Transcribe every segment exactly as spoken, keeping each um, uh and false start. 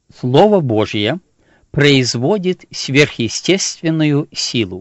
Слово Божье производит сверхъестественную силу.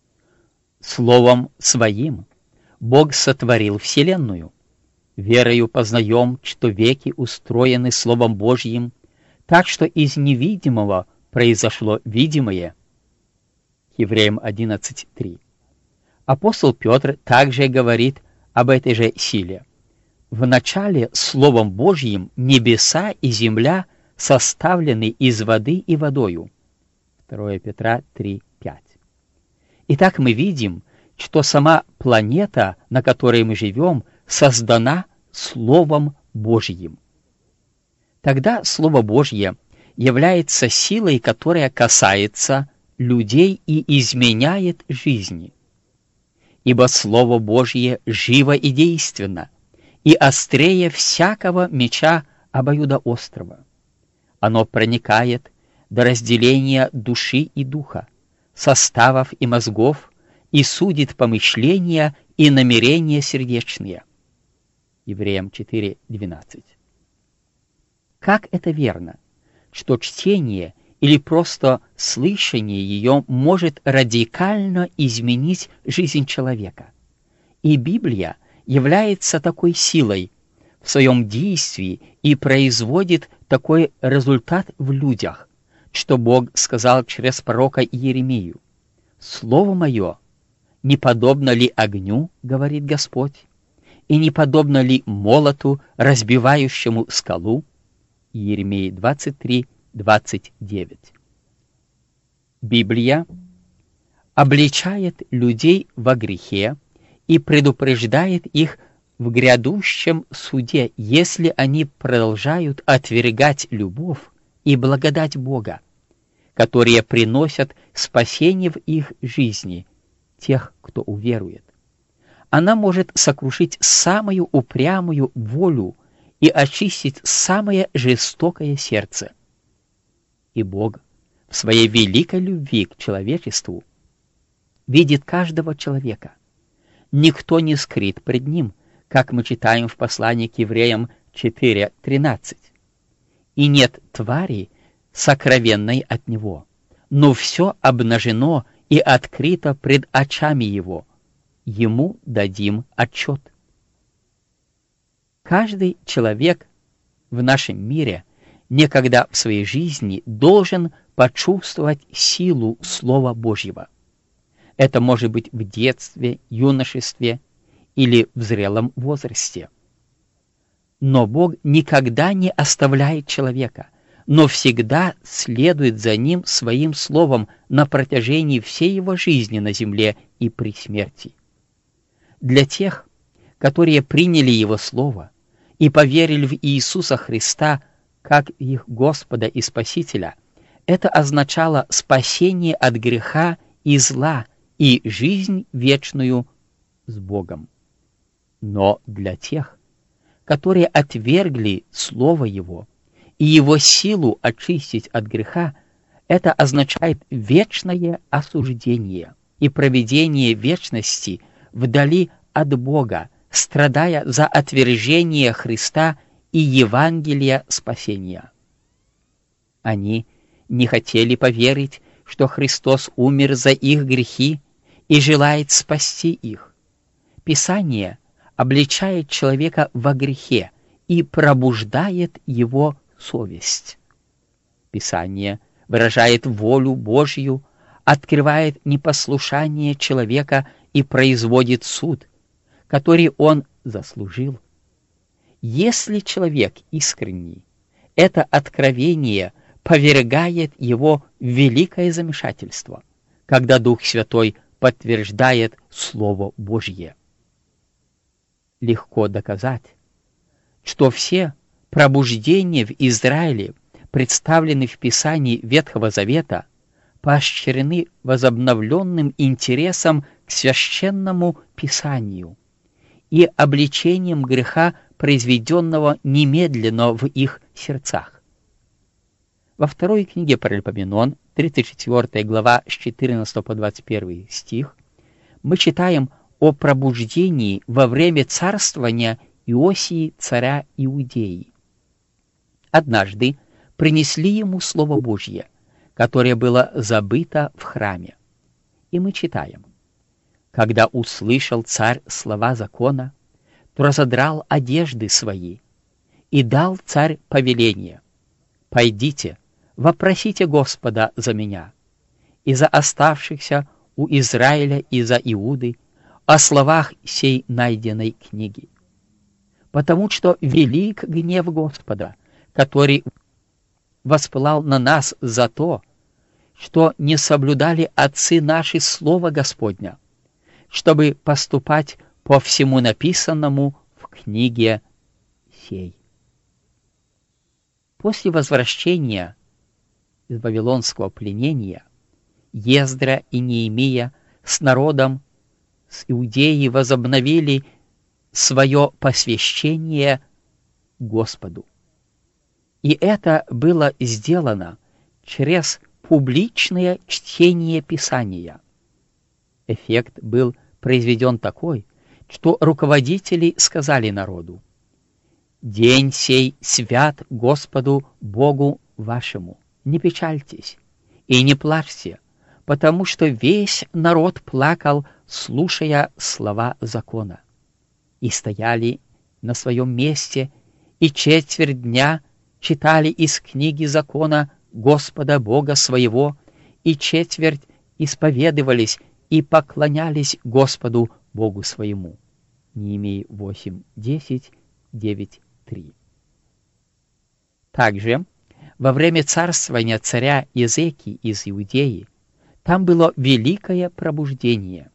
Словом Своим Бог сотворил вселенную. Верою познаем, что веки устроены Словом Божьим, так что из невидимого произошло видимое. Евреям одиннадцать три. Апостол Петр также говорит об этой же силе. Вначале Словом Божьим небеса и земля составлены из воды и водою. второе Петра три пять. Итак, мы видим, что сама планета, на которой мы живем, создана Словом Божьим. Тогда Слово Божье является силой, которая касается людей и изменяет жизни. Ибо Слово Божье живо и действенно, и острее всякого меча обоюдоострого. Оно проникает до разделения души и духа, составов и мозгов, и судит помышления и намерения сердечные. Евреям четыре двенадцать. Как это верно, что чтение или просто слышание ее может радикально изменить жизнь человека. И Библия является такой силой в своем действии и производит такой результат в людях, что Бог сказал через пророка Иеремию: «Слово мое не подобно ли огню, говорит Господь, и не подобно ли молоту, разбивающему скалу?» Иеремии двадцать три двадцать девять. Библия обличает людей во грехе и предупреждает их в грядущем суде, если они продолжают отвергать любовь и благодать Бога, которые приносят спасение в их жизни, тех, кто уверует. Она может сокрушить самую упрямую волю и очистить самое жестокое сердце. И Бог в своей великой любви к человечеству видит каждого человека. Никто не скрыт пред Ним, как мы читаем в послании к Евреям четыре тринадцать. И нет твари, сокровенной от Него, но все обнажено и открыто пред очами Его. Ему дадим отчет. Каждый человек в нашем мире некогда в своей жизни должен почувствовать силу Слова Божьего. Это может быть в детстве, юношестве или в зрелом возрасте. Но Бог никогда не оставляет человека, но всегда следует за ним своим словом на протяжении всей его жизни на земле и при смерти. Для тех, которые приняли Его Слово и поверили в Иисуса Христа как их Господа и Спасителя, это означало спасение от греха и зла и жизнь вечную с Богом. Но для тех, которые отвергли Слово Его и Его силу очистить от греха, это означает вечное осуждение и проведение вечности вдали от Бога, страдая за отвержение Христа и Евангелия спасения. Они не хотели поверить, что Христос умер за их грехи и желает спасти их. Писание обличает человека во грехе и пробуждает его совесть. Писание выражает волю Божью, открывает непослушание человека и производит суд, который он заслужил. Если человек искренний, это откровение повергает его в великое замешательство, когда Дух Святой подтверждает Слово Божье. Легко доказать, что все пробуждения в Израиле, представленные в Писании Ветхого Завета, поощрены возобновленным интересом к священному Писанию и обличением греха, произведенного немедленно в их сердцах. Во второй книге Паралипоменон, тридцать четвёртая глава, с четырнадцатого по двадцать первый стих, мы читаем о пробуждении во время царствования Иосии, царя Иудеи. Однажды принесли ему Слово Божье, которое было забыто в храме. И мы читаем: «Когда услышал царь слова закона, то разодрал одежды свои, и дал царь повеление: пойдите, вопросите Господа за меня и за оставшихся у Израиля и за Иуды о словах сей найденной книги. Потому что велик гнев Господа, который воспылал на нас за то, что не соблюдали отцы наши слово Господня, чтобы поступать по всему написанному в книге сей». После возвращения из вавилонского пленения Ездра и Неемия с народом с Иудеи возобновили свое посвящение Господу. И это было сделано через публичное чтение Писания. Эффект был произведен такой, что руководители сказали народу: «День сей свят Господу Богу вашему, не печальтесь и не плачьте, потому что весь народ плакал, слушая слова закона. И стояли на своем месте, и четверть дня читали из книги закона Господа Бога своего, и четверть исповедовались и поклонялись Господу Богу своему». Неемия восемь десять, девять три. Также во время царствования царя Иезекии из Иудеи там было великое пробуждение.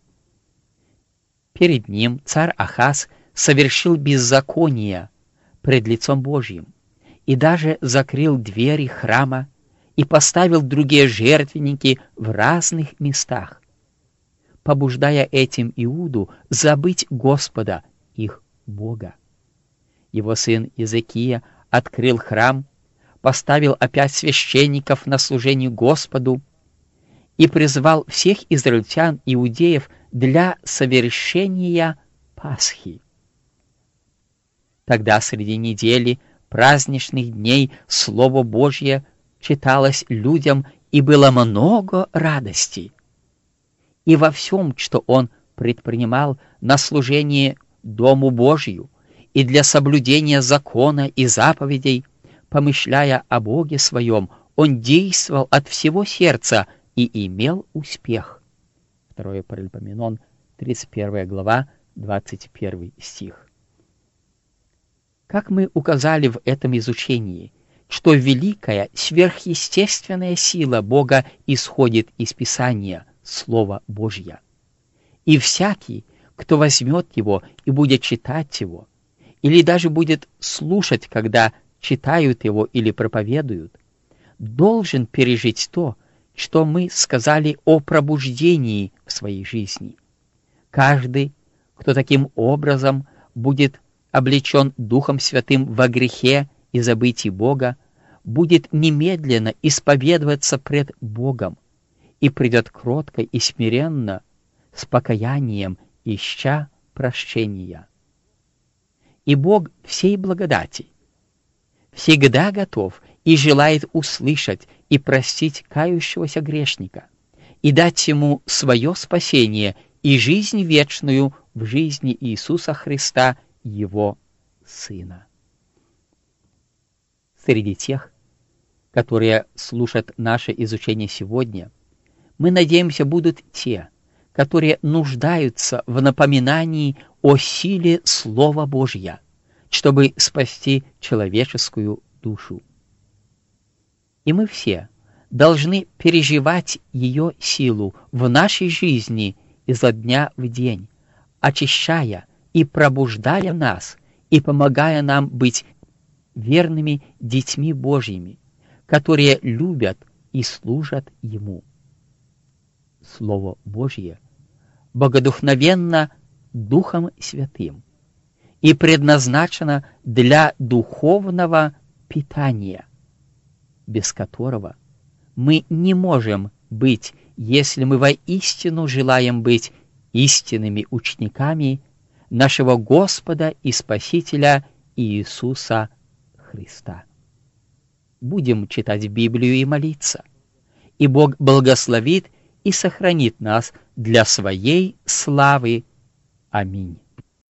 Перед ним царь Ахаз совершил беззаконие пред лицом Божьим и даже закрыл двери храма и поставил другие жертвенники в разных местах, побуждая этим Иуду забыть Господа, их Бога. Его сын Иезекия открыл храм, поставил опять священников на служение Господу и призвал всех израильтян, иудеев, для совершения Пасхи. Тогда среди недели праздничных дней Слово Божье читалось людям, и было много радости. И во всем, что он предпринимал на служение Дому Божию и для соблюдения закона и заповедей, помышляя о Боге своем, он действовал от всего сердца и имел успех. Второе Паралипоменон, тридцать первая глава, двадцать первый стих. Как мы указали в этом изучении, что великая сверхъестественная сила Бога исходит из Писания, Слова Божья. И всякий, кто возьмет его и будет читать его, или даже будет слушать, когда читают его или проповедуют, должен пережить то, что мы сказали о пробуждении в своей жизни. Каждый, кто таким образом будет облечен Духом Святым во грехе и забытии Бога, будет немедленно исповедоваться пред Богом и придет кротко и смиренно, с покаянием, ища прощения. И Бог всей благодати всегда готов и желает услышать и простить кающегося грешника и дать ему свое спасение и жизнь вечную в жизни Иисуса Христа, Его Сына. Среди тех, которые слушают наше изучение сегодня, мы надеемся, будут те, которые нуждаются в напоминании о силе Слова Божья, чтобы спасти человеческую душу. И мы все должны переживать ее силу в нашей жизни изо дня в день, очищая и пробуждая нас и помогая нам быть верными детьми Божьими, которые любят и служат Ему. Слово Божье богодухновенно Духом Святым и предназначено для духовного питания, без которого мы не можем быть, если мы воистину желаем быть истинными учениками нашего Господа и Спасителя Иисуса Христа. будем читать Библию и молиться. И Бог благословит и сохранит нас для своей славы. Аминь.